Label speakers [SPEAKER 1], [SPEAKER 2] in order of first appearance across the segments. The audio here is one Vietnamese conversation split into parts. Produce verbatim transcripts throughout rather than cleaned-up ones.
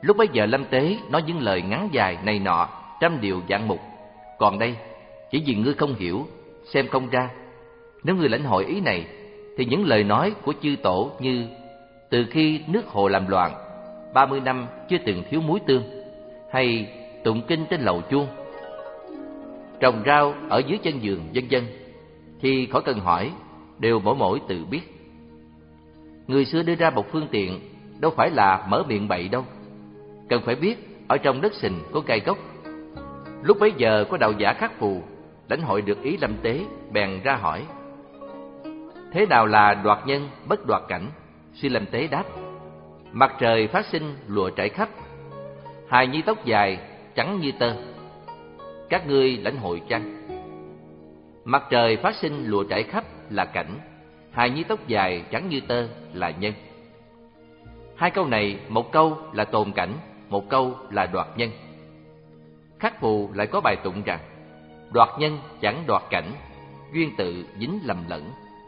[SPEAKER 1] Lúc bấy giờ Lâm Tế nói những lời ngắn dài này nọ, trăm điều dạng mục. Còn đây, chỉ vì ngươi không hiểu, xem không ra. Nếu ngươi lãnh hội ý này, thì những lời nói của chư tổ như từ khi nước Hồ làm loạn, ba mươi năm chưa từng thiếu muối tương, hay tụng kinh trên lầu chuông, trồng rau ở dưới chân giường, vân vân, thì khỏi cần hỏi, đều mỗi mỗi tự biết. Người xưa đưa ra một phương tiện, đâu phải là mở miệng bậy đâu. Cần phải biết ở trong đất sình có gai gốc. Lúc bấy giờ có đạo giả Khắc Phù lãnh hội được ý Lâm Tế, bèn ra hỏi: thế nào là đoạt nhân bất đoạt cảnh? Sư Lâm Tế đáp: mặt trời phát sinh lụa trải khắp, hài nhi tóc dài trắng như tơ. Các ngươi lãnh hội chăng? Mặt trời phát sinh lụa trải khắp là cảnh, hài nhi tóc dài trắng như tơ là nhân. Hai câu này, một câu là tồn cảnh, một câu là đoạt nhân. Khắc Phù lại có bài tụng rằng: đoạt nhân chẳng đoạt cảnh, duyên tự dính lầm lẫn.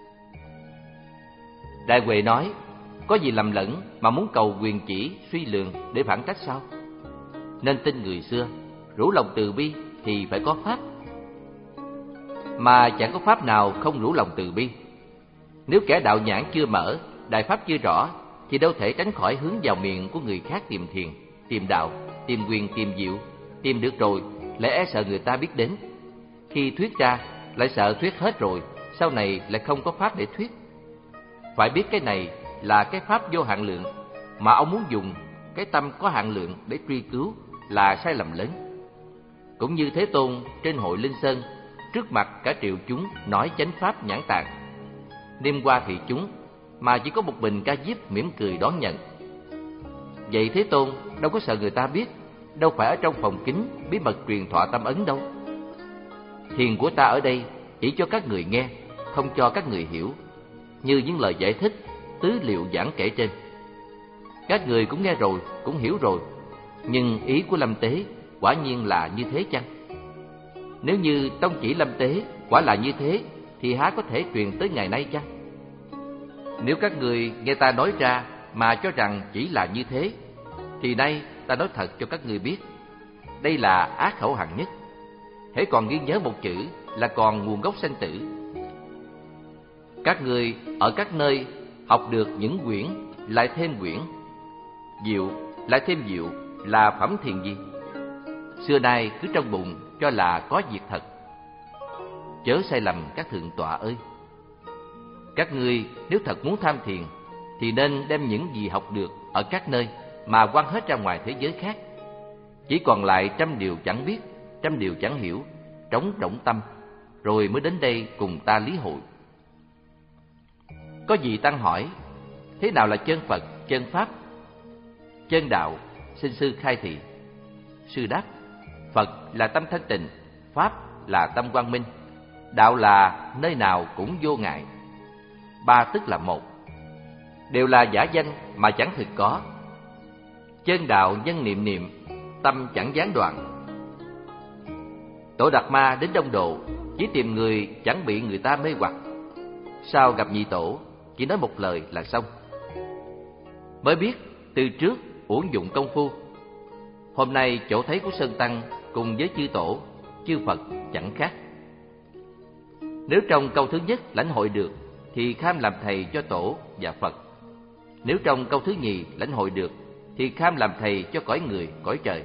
[SPEAKER 1] Đại Huệ nói: có gì lầm lẫn mà muốn cầu quyền chỉ suy lường để phản trách sao? Nên tin người xưa, rủ lòng từ bi thì phải có pháp, mà chẳng có pháp nào không rủ lòng từ bi. Nếu kẻ đạo nhãn chưa mở, đại pháp chưa rõ, thì đâu thể tránh khỏi hướng vào miệng của người khác tìm thiền, tìm đạo, tìm quyền, tìm diệu. Tìm được rồi lại e sợ người ta biết đến. Khi thuyết ra lại sợ thuyết hết rồi, sau này lại không có pháp để thuyết. Phải biết cái này là cái pháp vô hạn lượng, mà ông muốn dùng cái tâm có hạn lượng để truy cứu là sai lầm lớn. Cũng như Thế Tôn trên hội Linh Sơn, trước mặt cả triệu chúng nói chánh pháp nhãn tạng, đêm qua thị chúng, mà chỉ có một mình Ca Diếp mỉm cười đón nhận. Vậy Thế Tôn đâu có sợ người ta biết, đâu phải ở trong phòng kín bí mật truyền thọ tâm ấn đâu. Thiền của ta ở đây chỉ cho các người nghe, không cho các người hiểu, như những lời giải thích, tứ liệu giảng kể trên. Các người cũng nghe rồi, cũng hiểu rồi, nhưng ý của Lâm Tế quả nhiên là như thế chăng? Nếu như tông chỉ Lâm Tế quả là như thế, thì há có thể truyền tới ngày nay chăng? Nếu các người nghe ta nói ra mà cho rằng chỉ là như thế, thì nay ta nói thật cho các ngươi biết, đây là ác khẩu hạng nhất. Hễ còn ghi nhớ một chữ là còn nguồn gốc sanh tử. Các ngươi ở các nơi học được những quyển, lại thêm quyển, diệu, lại thêm diệu, là phẩm thiền gì? Xưa nay cứ trong bụng cho là có việc thật. Chớ sai lầm các thượng tọa ơi! Các ngươi nếu thật muốn tham thiền, thì nên đem những gì học được ở các nơi mà quăng hết ra ngoài thế giới khác. Chỉ còn lại trăm điều chẳng biết, trăm điều chẳng hiểu, trống rỗng tâm, rồi mới đến đây cùng ta lý hội. Có gì tăng hỏi: thế nào là chân Phật, chân Pháp, chân đạo? Xin sư khai thị. Sư đáp: Phật là tâm thanh tịnh, Pháp là tâm quang minh, đạo là nơi nào cũng vô ngại. Ba tức là một, đều là giả danh mà chẳng thực có. Chân đạo nhân niệm niệm, tâm chẳng gián đoạn. Tổ Đạt Ma đến Đông Độ chỉ tìm người chẳng bị người ta mê hoặc. Sau gặp nhị tổ, chỉ nói một lời là xong. Mới biết từ trước uổng dụng công phu. Hôm nay chỗ thấy của Sơn Tăng cùng với chư tổ, chư Phật chẳng khác. Nếu trong câu thứ nhất lãnh hội được, thì kham làm thầy cho tổ và Phật. Nếu trong câu thứ nhì lãnh hội được, thì kham làm thầy cho cõi người, cõi trời.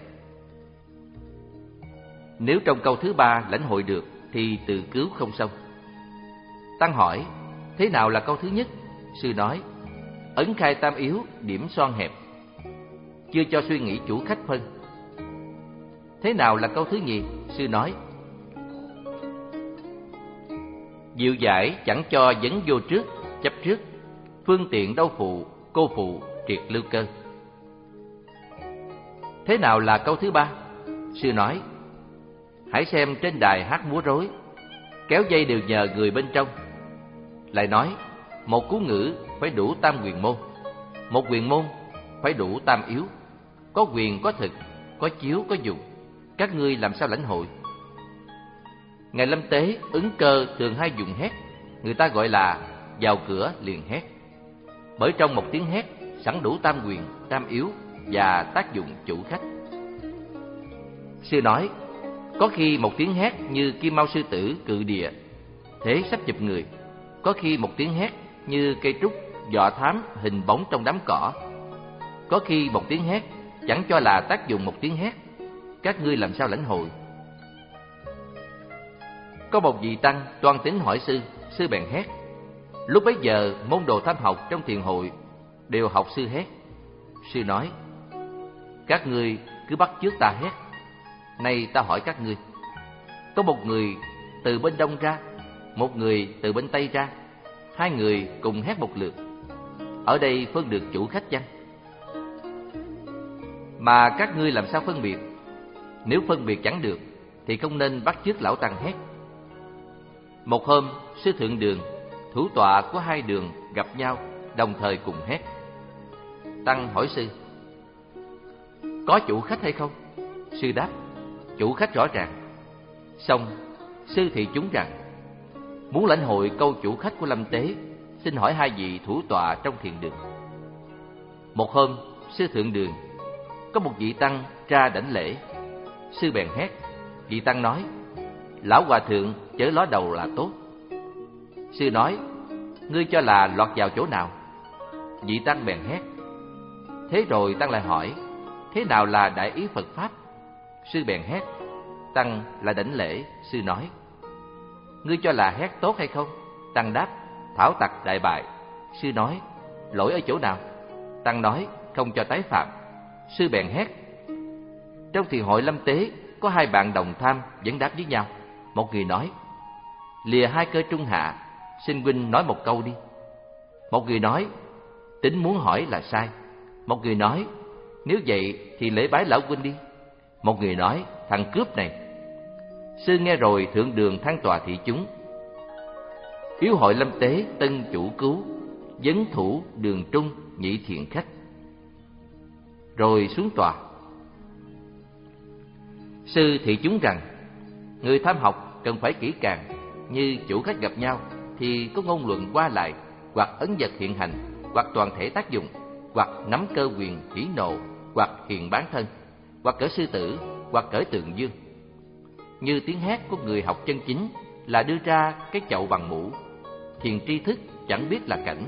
[SPEAKER 1] Nếu trong câu thứ ba lãnh hội được, thì tự cứu không xong. Tăng hỏi: thế nào là câu thứ nhất? Sư nói: ấn khai tam yếu, điểm xoan hẹp, chưa cho suy nghĩ chủ khách phân. Thế nào là câu thứ nhì? Sư nói: diệu giải chẳng cho vấn vô trước, chấp trước, phương tiện đâu phụ, cô phụ, triệt lưu cơ. Thế nào là câu thứ ba? Sư nói: hãy xem trên đài hát múa rối, kéo dây đều nhờ người bên trong. Lại nói: một cú ngữ phải đủ tam quyền môn, một quyền môn phải đủ tam yếu. Có quyền có thực, có chiếu có dụng, các ngươi làm sao lãnh hội? Ngài Lâm Tế ứng cơ thường hay dùng hét, người ta gọi là vào cửa liền hét. Bởi trong một tiếng hét sẵn đủ tam quyền, tam yếu, và tác dụng chủ khách. Sư nói, có khi một tiếng hét như kim mao sư tử cự địa, thế sắp chụp người. Có khi một tiếng hét như cây trúc dọ thám hình bóng trong đám cỏ. Có khi một tiếng hét chẳng cho là tác dụng một tiếng hét. Các ngươi làm sao lãnh hội? Có một vị tăng toan tính hỏi sư, sư bèn hét. Lúc bấy giờ môn đồ tham học trong thiền hội đều học sư hét. Sư nói, các ngươi cứ bắt chước ta hét. Nay ta hỏi các ngươi, có một người từ bên đông ra, một người từ bên tây ra, hai người cùng hét một lượt, ở đây phân được chủ khách chăng? Mà các ngươi làm sao phân biệt? Nếu phân biệt chẳng được thì không nên bắt chước lão tăng hét. Một hôm, sư thượng đường, thủ tọa của hai đường gặp nhau, đồng thời cùng hét. Tăng hỏi sư, có chủ khách hay không? Sư đáp, chủ khách rõ ràng. Xong, sư thị chúng rằng, muốn lãnh hội câu chủ khách của Lâm Tế, xin hỏi hai vị thủ tọa trong thiền đường. Một hôm, sư thượng đường, có một vị tăng ra đảnh lễ. Sư bèn hét. Vị tăng nói, lão hòa thượng chớ ló đầu là tốt. Sư nói, ngươi cho là lọt vào chỗ nào? Vị tăng bèn hét. Thế rồi tăng lại hỏi, thế nào là đại ý Phật Pháp? Sư bèn hét. Tăng lại đảnh lễ. Sư nói, ngươi cho là hét tốt hay không? Tăng đáp, thảo tặc đại bại. Sư nói, lỗi ở chỗ nào? Tăng nói, không cho tái phạm. Sư bèn hét. Trong thiền hội Lâm Tế, có hai bạn đồng tham vấn đáp với nhau. Một người nói, lìa hai cơ trung hạ, xin huynh nói một câu đi. Một người nói, tính muốn hỏi là sai. Một người nói, nếu vậy thì lễ bái lão huynh đi. Một người nói, thằng cướp này. Sư nghe rồi thượng đường than tòa thị chúng. Yếu hội Lâm Tế tân chủ cứu, vấn thủ đường trung nhị thiện khách. Rồi xuống tòa. Sư thị chúng rằng, người tham học cần phải kỹ càng. Như chủ khách gặp nhau thì có ngôn luận qua lại, hoặc ấn vật hiện hành, hoặc toàn thể tác dụng, hoặc nắm cơ quyền hỉ nộ, hoặc hiền bán thân, hoặc cởi sư tử, hoặc cởi tượng dương. Như tiếng hét của người học chân chính là đưa ra cái chậu bằng mũ, thiền tri thức chẳng biết là cảnh,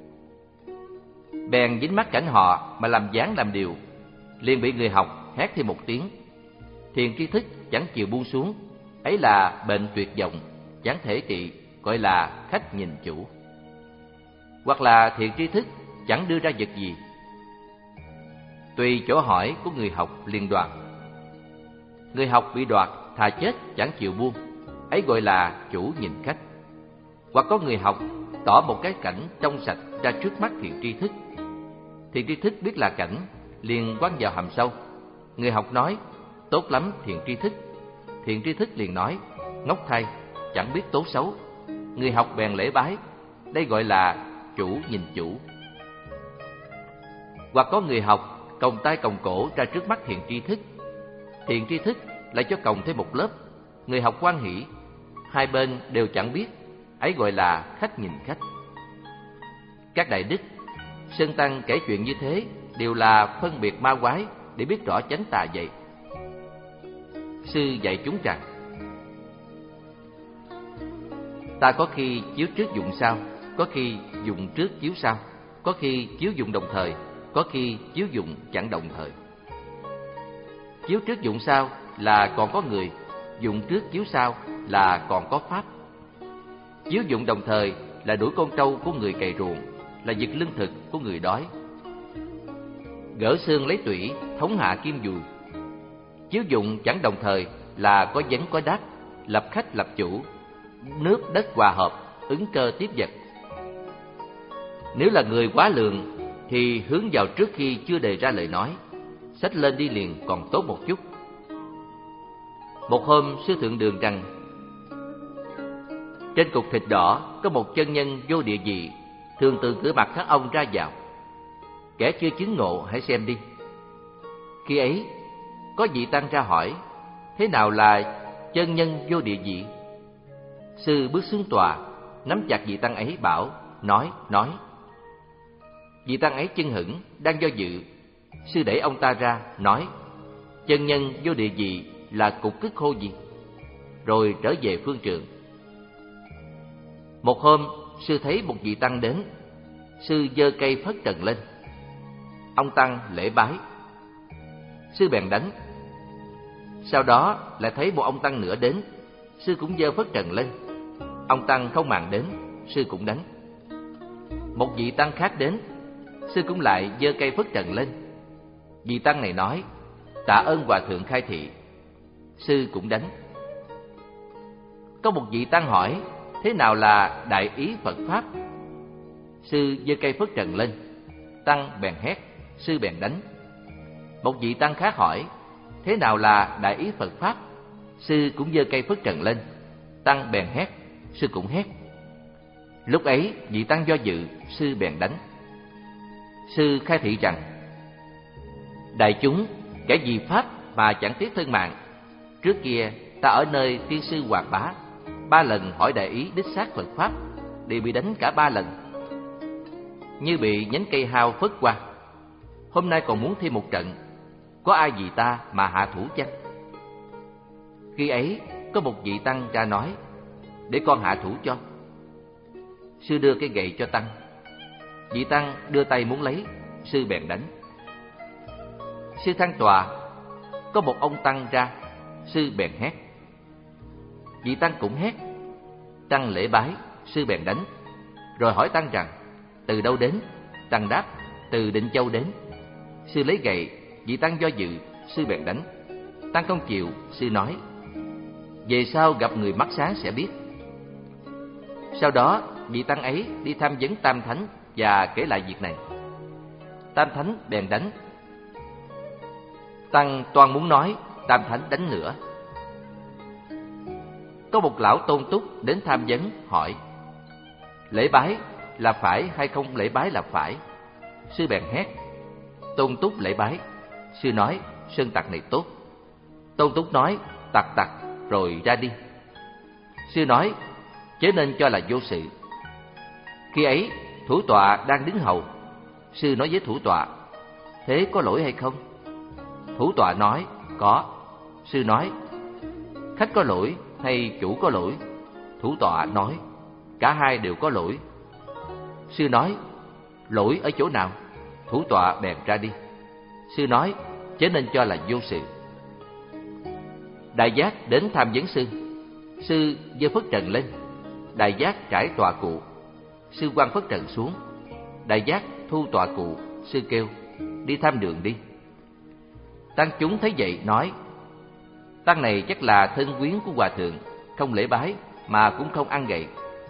[SPEAKER 1] bèn dính mắt cảnh họ mà làm dáng làm điều, liền bị người học hét thêm một tiếng. Thiền tri thức chẳng chịu buông xuống, ấy là bệnh tuyệt vọng, chẳng thể trị, gọi là khách nhìn chủ. Hoặc là thiền tri thức chẳng đưa ra vật gì, tùy chỗ hỏi của người học liền đoạt. Người học bị đoạt thà chết chẳng chịu buông, ấy gọi là chủ nhìn khách. Hoặc có người học tỏ một cái cảnh trong sạch ra trước mắt thiền tri thức. Thiền tri thức biết là cảnh, liền quăng vào hầm sâu. Người học nói, tốt lắm thiền tri thức. Thiền tri thức liền nói, ngốc thay, chẳng biết tốt xấu. Người học bèn lễ bái, đây gọi là chủ nhìn chủ. Hoặc có người học còng tay còng cổ ra trước mắt thiền tri thức. Thiền tri thức lại cho còng thêm một lớp. Người học hoan hỷ, hai bên đều chẳng biết, ấy gọi là khách nhìn khách. Các đại đức, Sơn Tăng kể chuyện như thế đều là phân biệt ma quái để biết rõ chánh tà vậy. Sư dạy chúng rằng, ta có khi chiếu trước dụng sau, có khi dụng trước chiếu sau, có khi chiếu dụng đồng thời, có khi chiếu dụng chẳng đồng thời. Chiếu trước dụng sau là còn có người, dụng trước chiếu sau là còn có pháp. Chiếu dụng đồng thời là đuổi con trâu của người cày ruộng, là giật lương thực của người đói. Gỡ xương lấy tủy, thống hạ kim dùi. Chiếu dụng chẳng đồng thời là có vấn có đắc, lập khách lập chủ, nước đất hòa hợp, ứng cơ tiếp vật. Nếu là người quá lượng thì hướng vào trước khi chưa đề ra lời nói, xách lên đi liền còn tốt một chút. Một hôm sư thượng đường rằng, trên cục thịt đỏ có một chân nhân vô địa vị, thường từ cửa mặt các ông ra vào. Kẻ chưa chứng ngộ hãy xem đi. Khi ấy có vị tăng ra hỏi, thế nào là chân nhân vô địa vị? Sư bước xuống tòa, nắm chặt vị tăng ấy bảo, nói, nói. Vị tăng ấy chưng hửng, đang do dự, Sư đẩy ông ta ra, nói: chân nhân vô địa gì là cục cứt khô gì? Rồi trở về phương trường. Một hôm, sư thấy một vị tăng đến. Sư giơ cây phất trần lên. Ông tăng lễ bái. Sư bèn đánh. Sau đó lại thấy một ông tăng nữa đến. Sư cũng giơ phất trần lên. Ông tăng không màng đến, sư cũng đánh. Một vị tăng khác đến. Sư cũng lại giơ cây phất trần lên. Vị tăng này nói: tạ ơn hòa thượng khai thị. Sư cũng đánh. Có một vị tăng hỏi: thế nào là đại ý Phật Pháp? Sư giơ cây phất trần lên. Tăng bèn hét, sư bèn đánh. Một vị tăng khác hỏi: thế nào là đại ý Phật Pháp? Sư cũng giơ cây phất trần lên. Tăng bèn hét, sư cũng hét. Lúc ấy vị tăng do dự, sư bèn đánh. Sư khai thị rằng: đại chúng, kẻ vì Pháp mà chẳng tiếc thân mạng. Trước kia ta ở nơi tiên sư Hoàng Bá, ba lần hỏi đại ý đích xác Phật Pháp, đều bị đánh cả ba lần, như bị nhánh cây hao phất qua. Hôm nay còn muốn thêm một trận, có ai vì ta mà hạ thủ chăng? Khi ấy có một vị tăng ra nói: để con hạ thủ cho. Sư đưa cái gậy cho tăng. Vị tăng đưa tay muốn lấy, sư bèn đánh. Sư thăng tòa, có một ông tăng ra, sư bèn hét. Vị tăng cũng hét. Tăng lễ bái, sư bèn đánh. Rồi hỏi tăng rằng: từ đâu đến? Tăng đáp: từ Định Châu đến. Sư lấy gậy, vị tăng do dự, sư bèn đánh. Tăng không chịu, sư nói: về sau gặp người mắt sáng sẽ biết. Sau đó vị tăng ấy đi tham vấn Tam Thánh và kể lại việc này. Tam Thánh bèn đánh. Tăng toan muốn nói, Tam Thánh đánh nữa. Có một lão tôn túc đến tham vấn, hỏi: lễ bái là phải hay không lễ bái là phải? Sư bèn hét. Tôn túc lễ bái. Sư nói: sơn tặc này tốt. Tôn túc nói: tặc tặc, rồi ra đi. Sư nói: chớ nên cho là vô sự. Khi ấy thủ tọa đang đứng hầu. Sư nói với thủ tọa: thế có lỗi hay không? Thủ tọa nói: có. Sư nói: khách có lỗi hay chủ có lỗi? Thủ tọa nói: cả hai đều có lỗi. Sư nói: lỗi ở chỗ nào? Thủ tọa bèn ra đi. Sư nói: chớ nên cho là vô sự. Đại giác đến tham vấn sư. Sư giơ phất trần lên. Đại giác trải tọa cụ. Sư quăng phất trần xuống. Đại giác thu tọa cụ. Sư kêu: đi tham đường đi. Tăng chúng thấy vậy nói: tăng này chắc là thân quyến của hòa thượng, không lễ bái mà cũng không ăn gậy.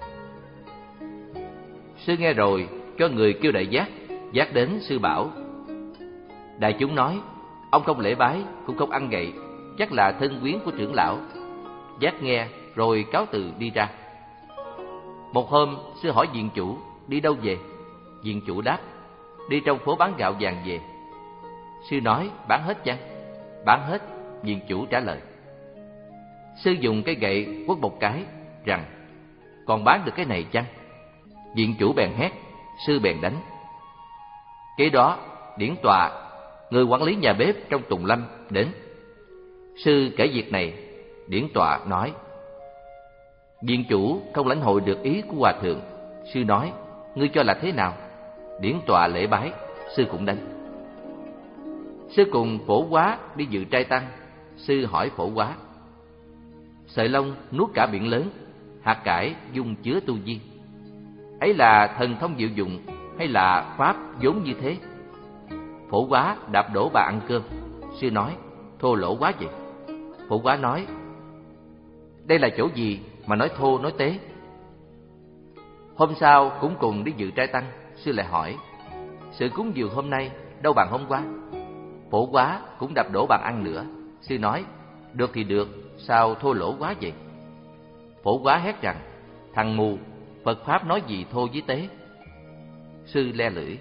[SPEAKER 1] Sư nghe rồi cho người kêu đại giác. Giác đến, sư bảo. Đại chúng nói: ông không lễ bái cũng không ăn gậy, chắc là thân quyến của trưởng lão. Giác nghe rồi cáo từ đi ra. Một hôm sư hỏi viện chủ đi đâu về. Viện chủ đáp: đi trong phố bán gạo vàng về. Sư nói: bán hết chăng? Bán hết. Viện chủ trả lời. Sư dùng cái gậy quất một cái rằng: còn bán được cái này chăng? Viện chủ bèn hét. Sư bèn đánh. Kế đó điển tọa, người quản lý nhà bếp trong Tùng Lâm đến. Sư kể việc này. Điển tọa nói: viện chủ không lãnh hội được ý của hòa thượng. Sư nói: ngươi cho là thế nào? Điển tọa lễ bái. Sư cũng đánh. Sư cùng Phổ Quá đi dự trai tăng. Sư hỏi Phổ Quá: sợi lông nuốt cả biển lớn, hạt cải dung chứa tu vi, ấy là thần thông diệu dụng hay là pháp vốn như thế? Phổ Quá đạp đổ bà ăn cơm. Sư nói: thô lỗ quá vậy. Phổ Quá nói: đây là chỗ gì mà nói thô nói tế? Hôm sau cũng cùng đi dự trai tăng. Sư lại hỏi: sự cúng dường hôm nay đâu bằng hôm qua? Phổ Quá cũng đạp đổ bàn ăn nữa. Sư nói: được thì được, sao thô lỗ quá vậy? Phổ Quá hét rằng: thằng mù, Phật Pháp nói gì thô với tế? Sư le lưỡi.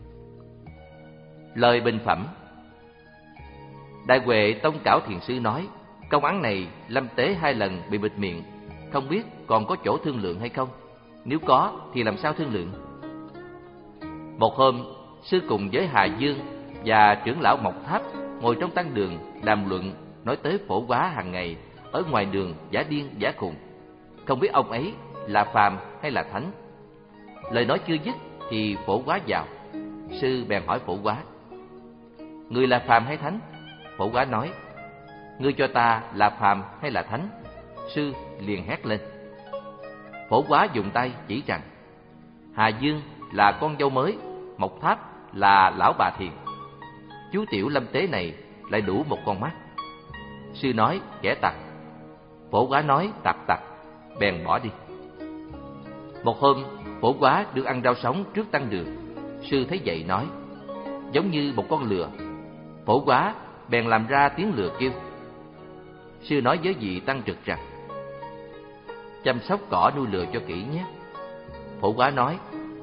[SPEAKER 1] Lời bình phẩm. Đại Huệ Tông Cảo Thiền Sư nói: công án này lâm tế hai lần bị bịt miệng, không biết còn có chỗ thương lượng hay không? Nếu có thì làm sao thương lượng? Một hôm, sư cùng với Hà Dương và trưởng lão Mộc Tháp ngồi trong tăng đường đàm luận, nói tới Phổ Quá hàng ngày ở ngoài đường giả điên giả khùng, không biết ông ấy là phàm hay là thánh. Lời nói chưa dứt thì Phổ Quá vào. Sư bèn hỏi Phổ Quá: người là phàm hay thánh? Phổ Quá nói: ngươi cho ta là phàm hay là thánh? Sư liền hét lên. Phổ Quá dùng tay chỉ rằng: Hà Dương là con dâu mới, Mộc Tháp là lão bà thiền, chú tiểu Lâm Tế này lại đủ một con mắt. Sư nói: kẻ tặc. Phổ Quá nói: tặc tặc, bèn bỏ đi. Một hôm, Phổ Quá được ăn rau sống trước tăng đường. Sư thấy vậy nói: giống như một con lừa. Phổ Quá bèn làm ra tiếng lừa kêu. Sư nói với vị tăng trực rằng: chăm sóc cỏ nuôi lừa cho kỹ nhé. Phổ Quá nói: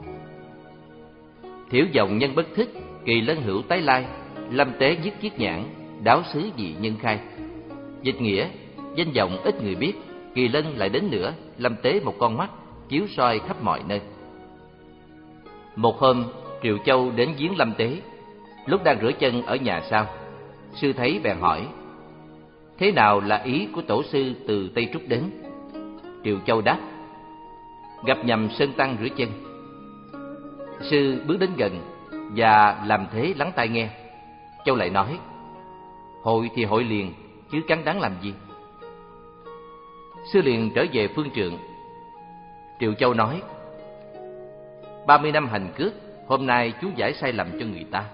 [SPEAKER 1] thiểu dòng nhân bất thích, kỳ lân hữu tái lai, Lâm Tế nhất chiết nhãn, đáo xứ dị nhân khai. Dịch nghĩa: danh vọng ít người biết, kỳ lân lại đến nữa, Lâm Tế một con mắt, chiếu soi khắp mọi nơi. Một hôm, Triệu Châu đến viếng Lâm Tế. Lúc đang rửa chân ở nhà sau, sư thấy bèn hỏi: thế nào là ý của tổ sư từ Tây Trúc đến? Triệu Châu đáp: gặp nhầm Sơn Tăng rửa chân. Sư bước đến gần và làm thế lắng tai nghe. Châu lại nói: hội thì hội liền, chứ cắn đáng làm gì? Sư liền trở về phương trượng. Triệu Châu nói: ba mươi năm hành cước, hôm nay chú giải sai lầm cho người ta.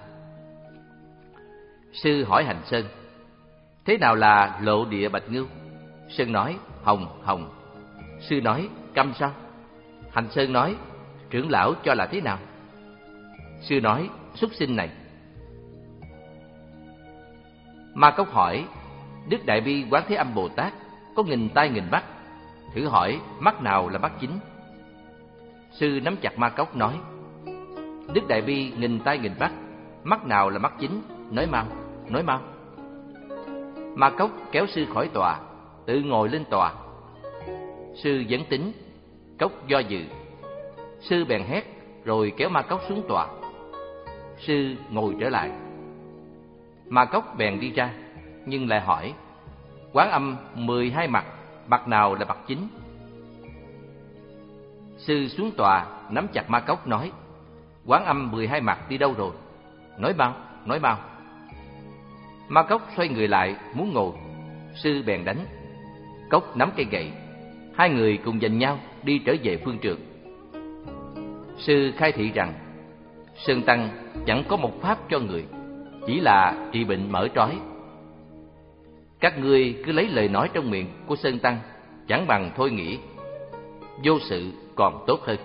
[SPEAKER 1] Sư hỏi Hành Sơn: thế nào là lộ địa bạch ngưu? Sơn nói: hồng hồng. Sư nói: câm sao? Hành Sơn nói: trưởng lão cho là thế nào? Sư nói: súc sinh này. Ma Cốc hỏi: Đức Đại Bi Quán Thế Âm Bồ Tát có nghìn tai nghìn mắt, thử hỏi mắt nào là mắt chính? Sư nắm chặt Ma Cốc nói: Đức Đại Bi nghìn tai nghìn mắt, mắt nào là mắt chính? Nói mau, nói mau. Ma Cốc kéo sư khỏi tòa, tự ngồi lên tòa. Sư vấn tính, Cốc do dự. Sư bèn hét, rồi kéo Ma Cốc xuống tòa. Sư ngồi trở lại. Ma Cốc bèn đi ra, nhưng lại hỏi: Quán Âm mười hai mặt, mặt nào là mặt chính? Sư xuống tòa, nắm chặt Ma Cốc nói: Quán Âm mười hai mặt đi đâu rồi? Nói mau, nói mau. Ma Cốc xoay người lại muốn ngồi. Sư bèn đánh. Cốc nắm cây gậy. Hai người cùng giành nhau đi trở về phương trượng. Sư khai thị rằng Sơn Tăng chẳng có một pháp cho người, chỉ là trị bệnh mở trói. Các ngươi cứ lấy lời nói trong miệng của Sơn Tăng, chẳng bằng thôi nghĩ. Vô sự còn tốt hơn.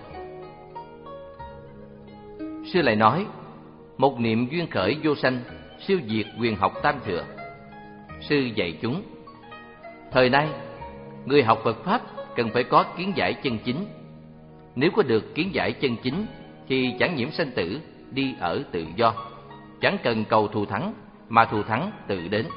[SPEAKER 1] Sư lại nói: một niệm duyên khởi vô sanh, siêu diệt quyền học tam thừa. Sư dạy chúng: thời nay người học Phật pháp cần phải có kiến giải chân chính. Nếu có được kiến giải chân chính thì chẳng nhiễm sanh tử, đi ở tự do, chẳng cần cầu thù thắng, mà thù thắng tự đến.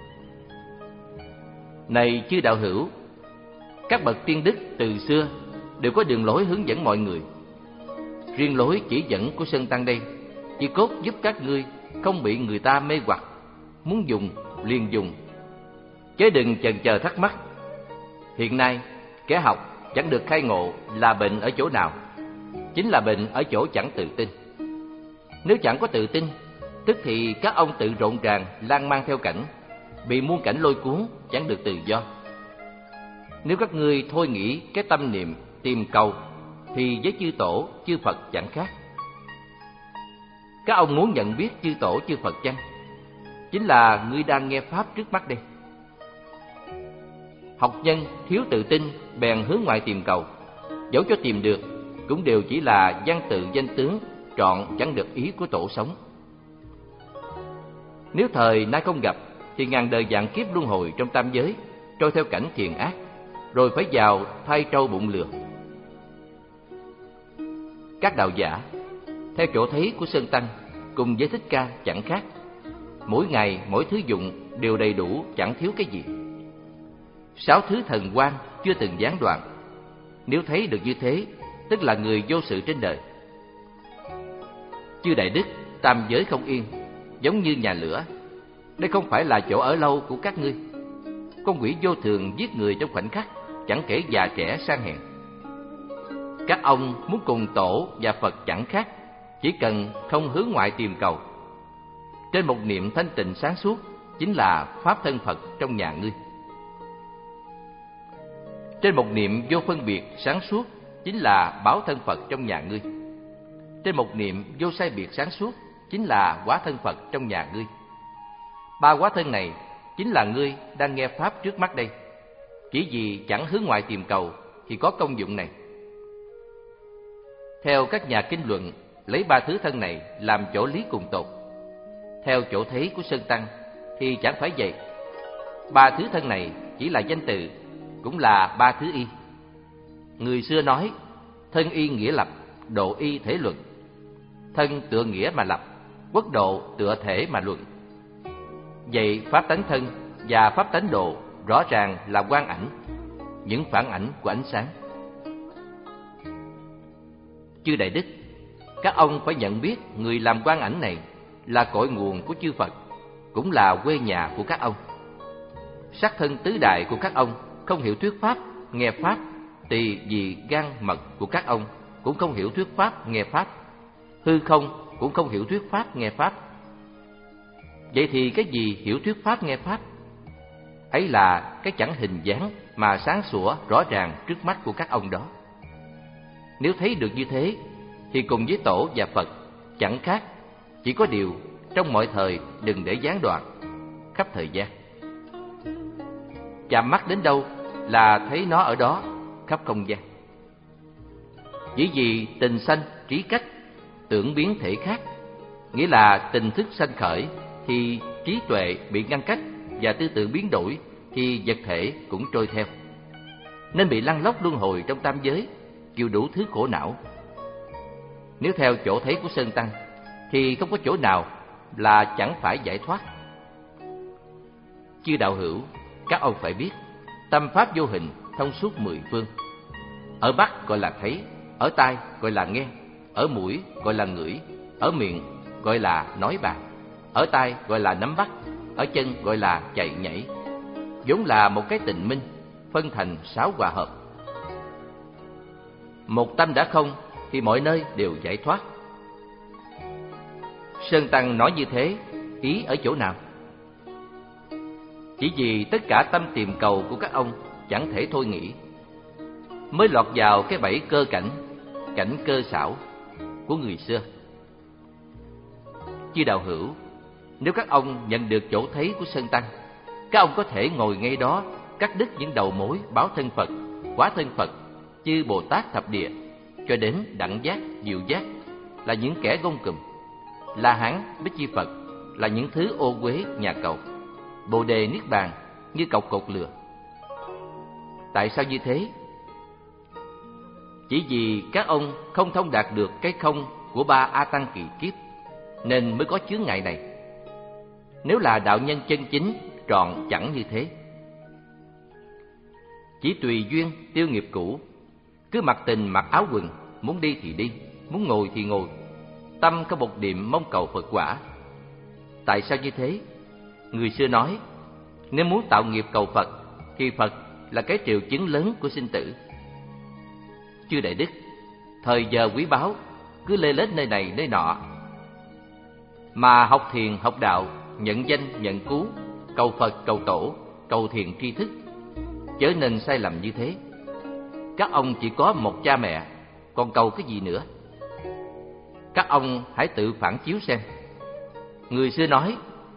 [SPEAKER 1] Này chư đạo hữu, các bậc tiên đức từ xưa đều có đường lối hướng dẫn mọi người. Riêng lối chỉ dẫn của Sơn Tăng đây chỉ cốt giúp các ngươi không bị người ta mê hoặc, muốn dùng liền dùng, chứ đừng chần chờ thắc mắc. Hiện nay kẻ học chẳng được khai ngộ là bệnh ở chỗ nào? Chính là bệnh ở chỗ chẳng tự tin. Nếu chẳng có tự tin, tức thì các ông tự rộn ràng lan man theo cảnh, bị muôn cảnh lôi cuốn, chẳng được tự do. Nếu các ngươi thôi nghĩ cái tâm niệm tìm cầu, thì với chư tổ chư Phật chẳng khác. Các ông muốn nhận biết chư tổ chư Phật chăng? Chính là ngươi đang nghe pháp trước mắt đây. Học nhân thiếu tự tin bèn hướng ngoại tìm cầu, dẫu cho tìm được cũng đều chỉ là văn tự danh tướng, trọn chẳng được ý của tổ sống. Nếu thời nay không gặp thì ngàn đời vạn kiếp luân hồi trong tam giới, trôi theo cảnh thiện ác, rồi phải vào thay trâu bụng lừa. Các đạo giả theo chỗ thấy của Sơn Tăng cùng với Thích Ca chẳng khác. Mỗi ngày mỗi thứ dụng đều đầy đủ, chẳng thiếu cái gì. Sáu thứ thần quang chưa từng gián đoạn. Nếu thấy được như thế, tức là người vô sự trên đời. Chư đại đức tam giới không yên, giống như nhà lửa. Đây không phải là chỗ ở lâu của các ngươi. Con quỷ vô thường giết người trong khoảnh khắc, chẳng kể già trẻ sang hèn. Các ông muốn cùng tổ và Phật chẳng khác, chỉ cần không hướng ngoại tìm cầu. Trên một niệm thanh tịnh sáng suốt chính là pháp thân Phật trong nhà ngươi. Trên một niệm vô phân biệt sáng suốt chính là báo thân Phật trong nhà ngươi. Trên một niệm vô sai biệt sáng suốt chính là hóa thân Phật trong nhà ngươi. Ba hóa thân này chính là ngươi đang nghe pháp trước mắt đây. Chỉ vì chẳng hướng ngoại tìm cầu thì có công dụng này. Theo các nhà kinh luận, lấy ba thứ thân này làm chỗ lý cùng tột. Theo chỗ thấy của Sơn Tăng thì chẳng phải vậy. Ba thứ thân này chỉ là danh từ, cũng là ba thứ y. Người xưa nói, thân y nghĩa lập, độ y thể luận. Thân tựa nghĩa mà lập, quốc độ tựa thể mà luận. Vậy pháp tánh thân và pháp tánh độ rõ ràng là quang ảnh, những phản ảnh của ánh sáng. Chư Đại Đức, các ông phải nhận biết người làm quang ảnh này là cội nguồn của chư Phật, cũng là quê nhà của các ông. Sắc thân tứ đại của các ông không hiểu thuyết pháp, nghe pháp, tỳ vì gan mật của các ông cũng không hiểu thuyết pháp, nghe pháp. Hư không cũng không hiểu thuyết pháp, nghe pháp. Vậy thì cái gì hiểu thuyết pháp, nghe pháp? Ấy là cái chẳng hình dáng mà sáng sủa rõ ràng trước mắt của các ông đó. Nếu thấy được như thế thì cùng với tổ và Phật chẳng khác, chỉ có điều trong mọi thời đừng để gián đoạn khắp thời gian. Chạm mắt đến đâu là thấy nó ở đó khắp không gian. Chỉ vì tình sanh trí cách, tưởng biến thể khác, nghĩa là tình thức sanh khởi thì trí tuệ bị ngăn cách, và tư tưởng biến đổi thì vật thể cũng trôi theo, nên bị lăn lóc luân hồi trong tam giới, chịu đủ thứ khổ não. Nếu theo chỗ thấy của Sơn Tăng thì không có chỗ nào là chẳng phải giải thoát. Chư đạo hữu, các ông phải biết, tâm pháp vô hình thông suốt mười phương. Ở mắt gọi là thấy, ở tai gọi là nghe, ở mũi gọi là ngửi, ở miệng gọi là nói bàn, ở tai gọi là nắm bắt, ở chân gọi là chạy nhảy. Vốn là một cái tịnh minh, phân thành sáu hòa hợp. Một tâm đã không thì mọi nơi đều giải thoát. Sơn Tăng nói như thế, ý ở chỗ nào? Chỉ vì tất cả tâm tìm cầu của các ông chẳng thể thôi nghĩ, mới lọt vào cái bẫy cơ cảnh, cảnh cơ xảo của người xưa. Chư đạo hữu, nếu các ông nhận được chỗ thấy của Sơn Tăng, các ông có thể ngồi ngay đó cắt đứt những đầu mối báo thân Phật, hóa thân Phật, chư Bồ Tát thập địa, cho đến đẳng giác, diệu giác là những kẻ gông cùm, La Hán, Bích Chi Phật là những thứ ô uế nhà cầu, Bồ Đề Niết Bàn như cọc cột lừa. Tại sao như thế? Chỉ vì các ông không thông đạt được cái không của ba A Tăng kỳ kiếp, nên mới có chướng ngại này. Nếu là đạo nhân chân chính, trọn chẳng như thế. Chỉ tùy duyên tiêu nghiệp cũ, cứ mặc tình mặc áo quần, muốn đi thì đi, muốn ngồi thì ngồi, tâm có một niệm mong cầu Phật quả. Tại sao như thế? Người xưa nói, nếu muốn tạo nghiệp cầu Phật thì Phật là cái triệu chứng lớn của sinh tử. Chư Đại Đức, thời giờ quý báu cứ lê lết nơi này nơi nọ, mà học thiền học đạo, nhận danh nhận cứu, cầu Phật cầu tổ, cầu thiền tri thức, chớ nên sai lầm như thế. Các ông chỉ có một cha mẹ, còn cầu cái gì nữa? Các ông hãy tự phản chiếu xem. Người xưa nói,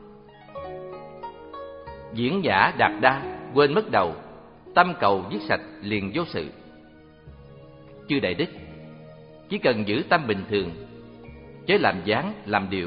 [SPEAKER 1] diễn giả đạt đa, quên mất đầu, tâm cầu giết sạch liền vô sự. Chư Đại Đức, chỉ cần giữ tâm bình thường, chớ làm dáng làm điệu.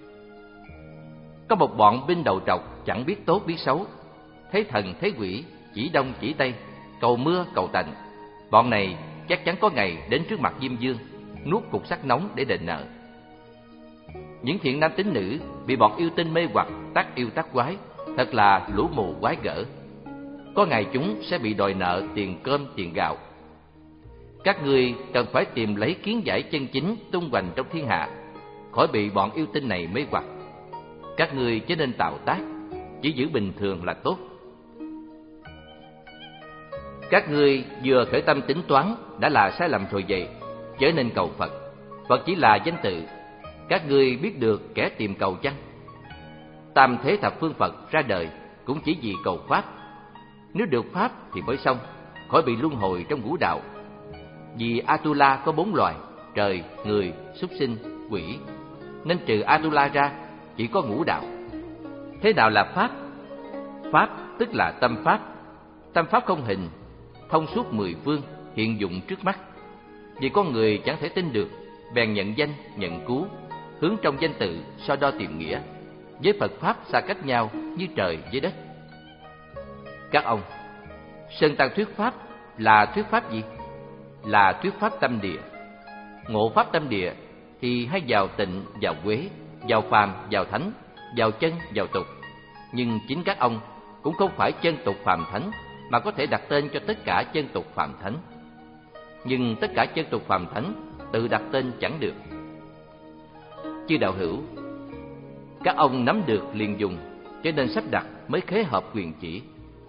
[SPEAKER 1] Có một bọn binh đầu trọc chẳng biết tốt biết xấu, thấy thần thấy quỷ, chỉ đông chỉ tây, cầu mưa cầu tạnh. Bọn này chắc chắn có ngày đến trước mặt Diêm Vương, nuốt cục sắt nóng để đền nợ. Những thiện nam tín nữ bị bọn yêu tinh mê hoặc, tác yêu tác quái, thật là lũ mù quái gở. Có ngày chúng sẽ bị đòi nợ tiền cơm tiền gạo. Các ngươi cần phải tìm lấy kiến giải chân chính tung hoành trong thiên hạ, khỏi bị bọn yêu tinh này mê hoặc. Các ngươi chớ nên tạo tác, chỉ giữ bình thường là tốt. Các ngươi vừa khởi tâm tính toán đã là sai lầm rồi vậy, chớ nên cầu Phật. Phật chỉ là danh tự, các ngươi biết được kẻ tìm cầu chăng? Tam thế thập phương Phật ra đời cũng chỉ vì cầu Pháp. Nếu được Pháp thì mới xong, khỏi bị luân hồi trong ngũ đạo. Vì Atula có bốn loài: trời, người, súc sinh, quỷ, nên trừ Atula ra chỉ có ngũ đạo. Thế nào là Pháp? Pháp tức là tâm Pháp. Tâm Pháp không hình, thông suốt mười phương, hiện dụng trước mắt. Vì con người chẳng thể tin được, bèn nhận danh, nhận cú, hướng trong danh tự so đo tìm nghĩa. Với Phật Pháp xa cách nhau như trời với đất. Các ông, Sơn Tăng thuyết Pháp là thuyết Pháp gì? Là thuyết Pháp tâm địa. Ngộ Pháp tâm địa thì hay vào tịnh, vào quế, vào phàm, vào thánh, vào chân, vào tục. Nhưng chính các ông cũng không phải chân tục phàm thánh, mà có thể đặt tên cho tất cả chân tục phàm thánh. Nhưng tất cả chân tục phàm thánh tự đặt tên chẳng được. Chư đạo hữu, các ông nắm được liền dùng, cho nên sắp đặt mới khế hợp quyền chỉ.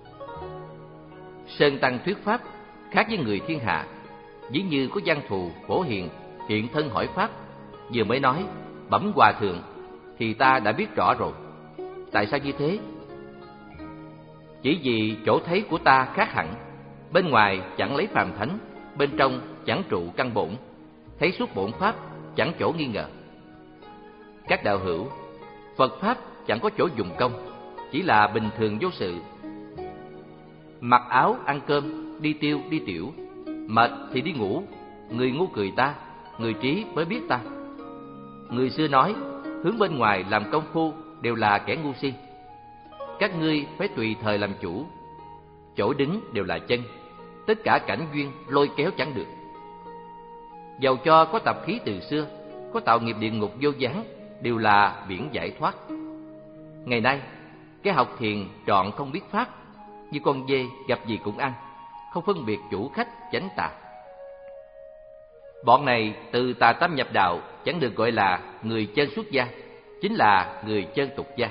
[SPEAKER 1] Sơn Tăng thuyết Pháp khác với người thiên hạ. Ví như có văn thù phổ hiền hiện thân hỏi Pháp, vừa mới nói bẩm hòa thượng thì ta đã biết rõ rồi. Tại sao như thế? Chỉ vì chỗ thấy của ta khác hẳn. Bên ngoài chẳng lấy phàm thánh, bên trong chẳng trụ căn bổn, thấy suốt bổn Pháp chẳng chỗ nghi ngờ. Các đạo hữu, Phật Pháp chẳng có chỗ dùng công, chỉ là bình thường vô sự. Mặc áo ăn cơm, đi tiêu đi tiểu, mệt thì đi ngủ. Người ngu cười ta, người trí mới biết ta. Người xưa nói hướng bên ngoài làm công phu đều là kẻ ngu si. Các ngươi phải tùy thời làm chủ. Chỗ đứng đều là chân, tất cả cảnh duyên lôi kéo chẳng được. Dầu cho có tập khí từ xưa, có tạo nghiệp địa ngục vô gián, đều là biển giải thoát. Ngày nay, cái học thiền trọn không biết Pháp, như con dê gặp gì cũng ăn, không phân biệt chủ khách chánh tà. Bọn này từ tà tâm nhập đạo chẳng được gọi là người chân xuất gia, chính là người chân tục gia.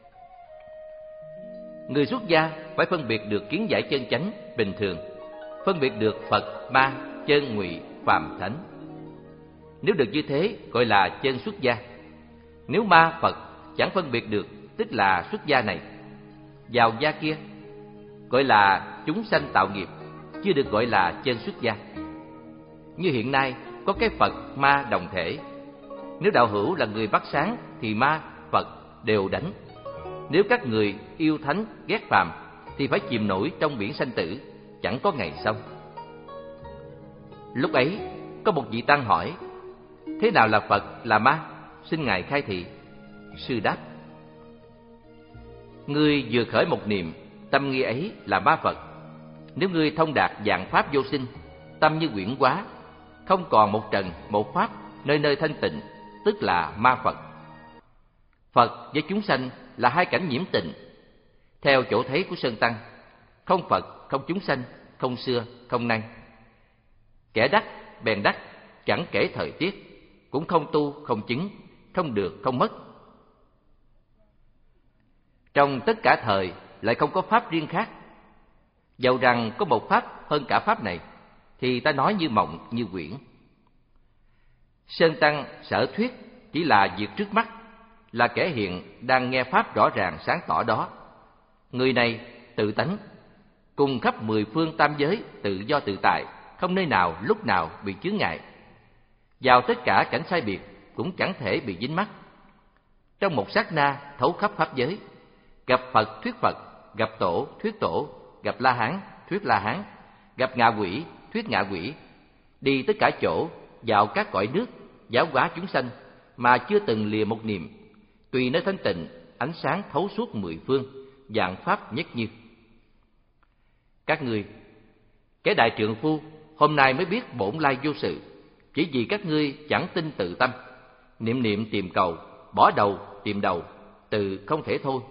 [SPEAKER 1] Người xuất gia phải phân biệt được kiến giải chân chánh bình thường, phân biệt được Phật, ma, chân ngụy, phàm thánh. Nếu được như thế gọi là chân xuất gia. Nếu ma Phật chẳng phân biệt được, tức là xuất gia này. Vào gia kia gọi là chúng sanh tạo nghiệp, chưa được gọi là chân xuất gia. Như hiện nay có cái Phật ma đồng thể. Nếu đạo hữu là người bắt sáng thì ma, Phật đều đánh. Nếu các người yêu thánh ghét phàm thì phải chìm nổi trong biển sanh tử, chẳng có ngày xong. Lúc ấy có một vị tăng hỏi: thế nào là Phật, là ma? Xin ngài khai thị. Sư đáp: ngươi vừa khởi một niệm, tâm nghi ấy là ma Phật. Nếu ngươi thông đạt dạng pháp vô sinh, tâm như quyển hóa, không còn một trần một pháp, nơi nơi thanh tịnh, tức là ma Phật. Phật với chúng sanh là hai cảnh nhiễm tịnh. Theo chỗ thấy của Sơn Tăng, không Phật, không chúng sanh, không xưa, không nay. Kẻ đắc bèn đắc, chẳng kể thời tiết, cũng không tu, không chứng, không được, không mất. Trong tất cả thời lại không có pháp riêng khác. Dầu rằng có một pháp hơn cả pháp này, thì ta nói như mộng, như quyển. Sơn Tăng sở thuyết chỉ là việc trước mắt, là kẻ hiện đang nghe pháp rõ ràng sáng tỏ đó. Người này tự tánh, cùng khắp mười phương tam giới tự do tự tại, không nơi nào lúc nào bị chướng ngại. Vào tất cả cảnh sai biệt cũng chẳng thể bị dính mắc. Trong một sát na thấu khắp pháp giới, gặp Phật thuyết Phật, gặp Tổ thuyết Tổ, gặp La Hán thuyết La Hán, gặp ngạ quỷ thuyết ngạ quỷ. Đi tất cả chỗ, vào các cõi nước, giáo hóa chúng sanh mà chưa từng lìa một niệm. Tùy nơi thanh tịnh, ánh sáng thấu suốt mười phương, dạng pháp nhất như. Các ngươi, cái đại trượng phu hôm nay mới biết bổn lai vô sự, chỉ vì các ngươi chẳng tin tự tâm, niệm niệm tìm cầu, bỏ đầu tìm đầu, từ không thể thôi.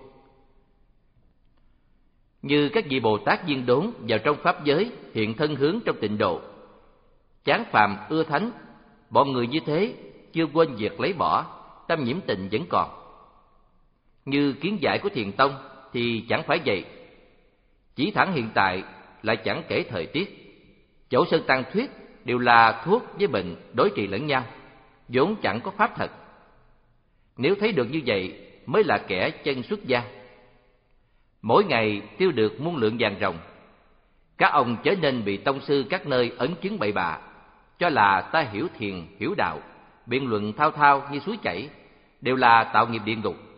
[SPEAKER 1] Như các vị Bồ Tát viên đốn vào trong pháp giới, hiện thân hướng trong tịnh độ. Chán phàm ưa thánh, bọn người như thế chưa quên việc lấy bỏ, tâm nhiễm tịnh vẫn còn. Như kiến giải của Thiền tông thì chẳng phải vậy. Chỉ thẳng hiện tại lại chẳng kể thời tiết. Chỗ Sơn Tăng thuyết đều là thuốc với bệnh đối trị lẫn nhau, vốn chẳng có pháp thật. Nếu thấy được như vậy mới là kẻ chân xuất gia. Mỗi ngày tiêu được muôn lượng vàng ròng. Các ông chớ nên bị tông sư các nơi ấn chứng bậy bạ, cho là ta hiểu thiền, hiểu đạo, biện luận thao thao như suối chảy, đều là tạo nghiệp địa ngục.